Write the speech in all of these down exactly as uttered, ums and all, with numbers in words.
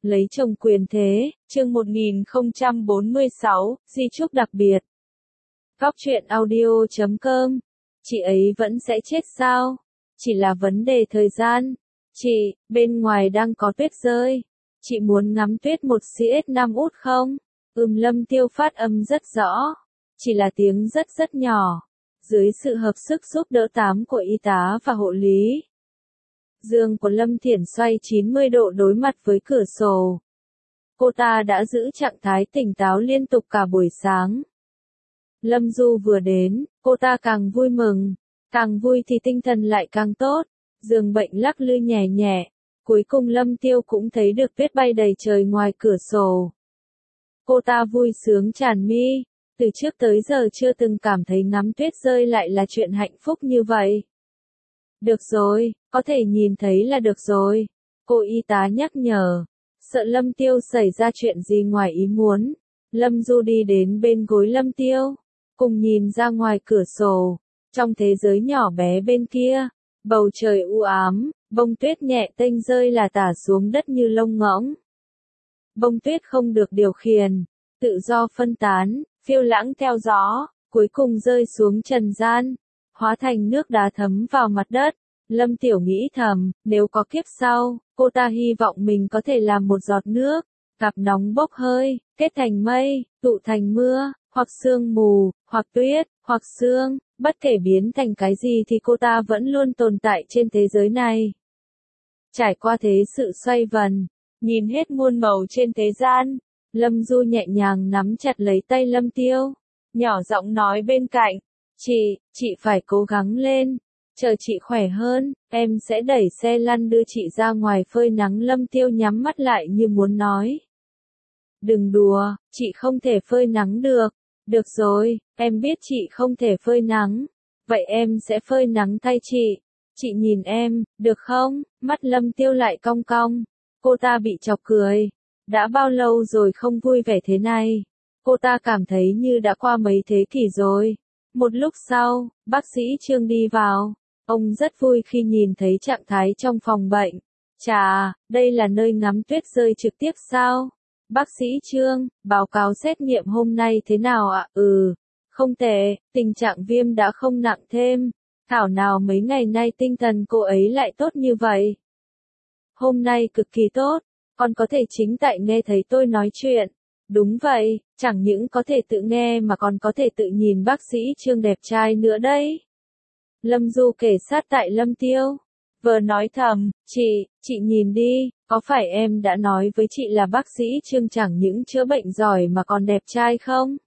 Lấy chồng quyền thế, chương một nghìn không trăm bốn mươi sáu, di chúc đặc biệt. Góc truyện audio chấm com. Chị ấy vẫn sẽ chết sao? Chỉ là vấn đề thời gian. Chị, bên ngoài đang có tuyết rơi. Chị muốn ngắm tuyết một xê ét năm út không? Ừm Lâm Tiêu phát âm rất rõ. Chỉ là tiếng rất rất nhỏ. Dưới sự hợp sức giúp đỡ tám của y tá và hộ lý. Giường của Lâm Thiển xoay chín mươi độ đối mặt với cửa sổ. Cô ta đã giữ trạng thái tỉnh táo liên tục cả buổi sáng. Lâm Du vừa đến, cô ta càng vui mừng. Càng vui thì tinh thần lại càng tốt. Giường bệnh lắc lư nhẹ nhẹ. Cuối cùng Lâm Tiêu cũng thấy được tuyết bay đầy trời ngoài cửa sổ. Cô ta vui sướng tràn mi. Từ trước tới giờ chưa từng cảm thấy ngắm tuyết rơi lại là chuyện hạnh phúc như vậy. Được rồi, có thể nhìn thấy là được rồi. Cô y tá nhắc nhở. Sợ Lâm Tiêu xảy ra chuyện gì ngoài ý muốn. Lâm Du đi đến bên gối Lâm Tiêu. Cùng nhìn ra ngoài cửa sổ. Trong thế giới nhỏ bé bên kia. Bầu trời u ám. Bông tuyết nhẹ tênh rơi là tả xuống đất như lông ngỗng. Bông tuyết không được điều khiển. Tự do phân tán. Phiêu lãng theo gió. Cuối cùng rơi xuống trần gian. Hóa thành nước đá thấm vào mặt đất. Lâm Tiểu nghĩ thầm, nếu có kiếp sau, cô ta hy vọng mình có thể làm một giọt nước, gặp nóng bốc hơi, kết thành mây, tụ thành mưa, hoặc sương mù, hoặc tuyết, hoặc sương, bất kể biến thành cái gì thì cô ta vẫn luôn tồn tại trên thế giới này. Trải qua thế sự xoay vần, nhìn hết muôn màu trên thế gian, Lâm Du nhẹ nhàng nắm chặt lấy tay Lâm Tiêu, nhỏ giọng nói bên cạnh, chị, chị phải cố gắng lên. Chờ chị khỏe hơn, em sẽ đẩy xe lăn đưa chị ra ngoài phơi nắng. Lâm Tiêu nhắm mắt lại như muốn nói. Đừng đùa, chị không thể phơi nắng được. Được rồi, em biết chị không thể phơi nắng. Vậy em sẽ phơi nắng thay chị. Chị nhìn em, được không? Mắt Lâm Tiêu lại cong cong. Cô ta bị chọc cười. Đã bao lâu rồi không vui vẻ thế này? Cô ta cảm thấy như đã qua mấy thế kỷ rồi. Một lúc sau, bác sĩ Trương đi vào. Ông rất vui khi nhìn thấy trạng thái trong phòng bệnh. Chà, đây là nơi ngắm tuyết rơi trực tiếp sao? Bác sĩ Trương, báo cáo xét nghiệm hôm nay thế nào ạ? À? Ừ, không tệ, tình trạng viêm đã không nặng thêm. Thảo nào mấy ngày nay tinh thần cô ấy lại tốt như vậy? Hôm nay cực kỳ tốt, còn có thể chính tại nghe thấy tôi nói chuyện. Đúng vậy, chẳng những có thể tự nghe mà còn có thể tự nhìn bác sĩ Trương đẹp trai nữa đấy. Lâm Du kể sát tại Lâm Tiêu. Vừa nói thầm, chị, chị nhìn đi, có phải em đã nói với chị là bác sĩ Trương chẳng những chữa bệnh giỏi mà còn đẹp trai không?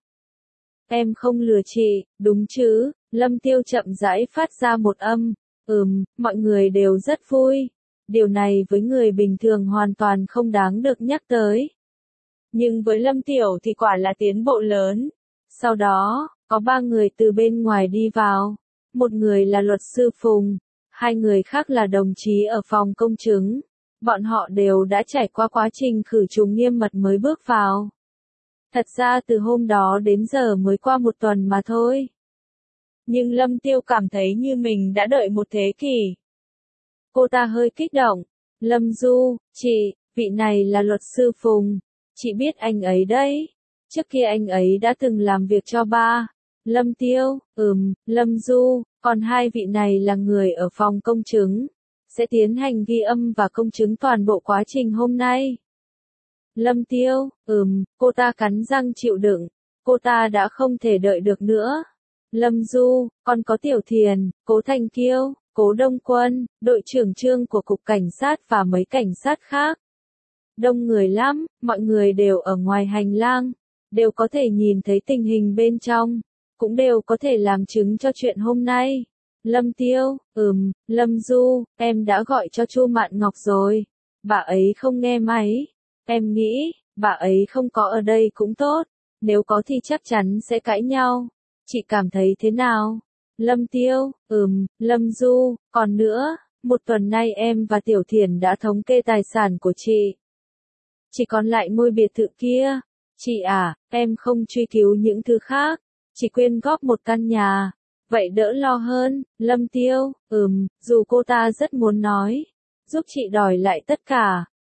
Em không lừa chị, đúng chứ? Lâm Tiêu chậm rãi phát ra một âm. Ừm, mọi người đều rất vui. Điều này với người bình thường hoàn toàn không đáng được nhắc tới. Nhưng với Lâm Tiểu thì quả là tiến bộ lớn. Sau đó, có ba người từ bên ngoài đi vào. Một người là luật sư Phùng, hai người khác là đồng chí ở phòng công chứng. Bọn họ đều đã trải qua quá trình khử trùng nghiêm mật mới bước vào. Thật ra từ hôm đó đến giờ mới qua một tuần mà thôi. Nhưng Lâm Tiêu cảm thấy như mình đã đợi một thế kỷ. Cô ta hơi kích động. Lâm Du, chị, vị này là luật sư Phùng. Chị biết anh ấy đấy. Trước kia anh ấy đã từng làm việc cho ba. Lâm Tiêu, ừm, Lâm Du, còn hai vị này là người ở phòng công chứng. Sẽ tiến hành ghi âm và công chứng toàn bộ quá trình hôm nay. Lâm Tiêu, ừm, cô ta cắn răng chịu đựng. Cô ta đã không thể đợi được nữa. Lâm Du, còn có Tiểu Thiền, Cố Thành Kiêu, Cố Đông Quân, đội trưởng Trương của Cục Cảnh sát và mấy cảnh sát khác. Đông người lắm, mọi người đều ở ngoài hành lang. Đều có thể nhìn thấy tình hình bên trong. Cũng đều có thể làm chứng cho chuyện hôm nay. Lâm Tiêu, ừm, Lâm Du, em đã gọi cho Chu Mạn Ngọc rồi. Bà ấy không nghe máy. Em nghĩ, bà ấy không có ở đây cũng tốt. Nếu có thì chắc chắn sẽ cãi nhau. Chị cảm thấy thế nào? Lâm Tiêu, ừm, Lâm Du, còn nữa, một tuần nay em và Tiểu Thiển đã thống kê tài sản của chị. Chỉ còn lại ngôi biệt thự kia. Chị à, em không truy cứu những thứ khác. Chỉ quyên góp một căn nhà. Vậy đỡ lo hơn. Lâm Tiêu, ừm, dù cô ta rất muốn nói. Giúp chị đòi lại tất cả.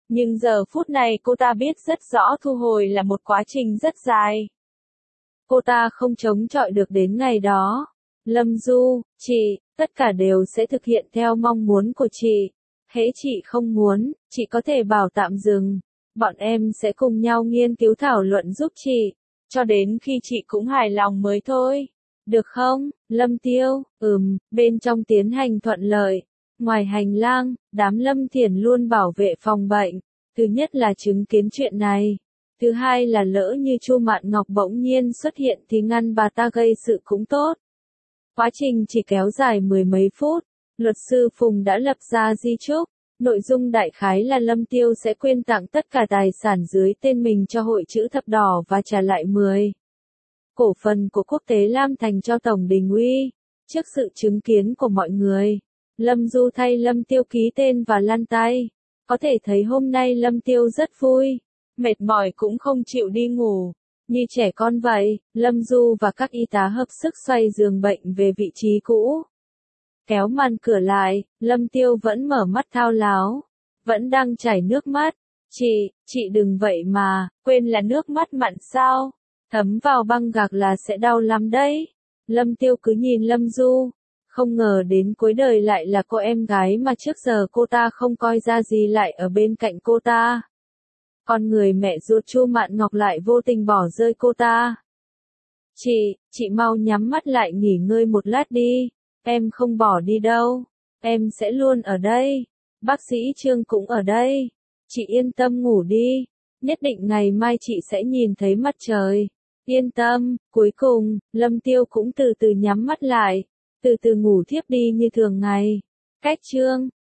Nhưng giờ phút này cô ta biết rất rõ thu hồi là một quá trình rất dài. Cô ta không chống chọi được đến ngày đó. Lâm Du, chị, tất cả đều sẽ thực hiện theo mong muốn của chị. Hễ chị không muốn, chị có thể bảo tạm dừng. Bọn em sẽ cùng nhau nghiên cứu thảo luận giúp chị. Cho đến khi chị cũng hài lòng mới thôi. Được không, Lâm Tiêu? Ừm, bên trong tiến hành thuận lợi. Ngoài hành lang, đám Lâm Thiển luôn bảo vệ phòng bệnh. Thứ nhất là chứng kiến chuyện này. Thứ hai là lỡ như Chu Mạn Ngọc bỗng nhiên xuất hiện thì ngăn bà ta gây sự cũng tốt. Quá trình chỉ kéo dài mười mấy phút. Luật sư Phùng đã lập ra di chúc. Nội dung đại khái là Lâm Tiêu sẽ quyên tặng tất cả tài sản dưới tên mình cho Hội Chữ Thập Đỏ và trả lại mười cổ phần của Quốc tế Lam Thành cho Tổng Đình Uy. Trước sự chứng kiến của mọi người, Lâm Du thay Lâm Tiêu ký tên và lăn tay. Có thể thấy hôm nay Lâm Tiêu rất vui, mệt mỏi cũng không chịu đi ngủ. Như trẻ con vậy, Lâm Du và các y tá hợp sức xoay giường bệnh về vị trí cũ. Kéo màn cửa lại, Lâm Tiêu vẫn mở mắt thao láo, vẫn đang chảy nước mắt. Chị, chị đừng vậy mà, quên là nước mắt mặn sao? Thấm vào băng gạc là sẽ đau lắm đấy. Lâm Tiêu cứ nhìn Lâm Du, không ngờ đến cuối đời lại là cô em gái mà trước giờ cô ta không coi ra gì lại ở bên cạnh cô ta. Con người mẹ ruột Chu Mạn Ngọc lại vô tình bỏ rơi cô ta. Chị, chị mau nhắm mắt lại nghỉ ngơi một lát đi. Em không bỏ đi đâu. Em sẽ luôn ở đây. Bác sĩ Trương cũng ở đây. Chị yên tâm ngủ đi. Nhất định ngày mai chị sẽ nhìn thấy mặt trời. Yên tâm. Cuối cùng, Lâm Tiêu cũng từ từ nhắm mắt lại. Từ từ ngủ thiếp đi như thường ngày. Cách chương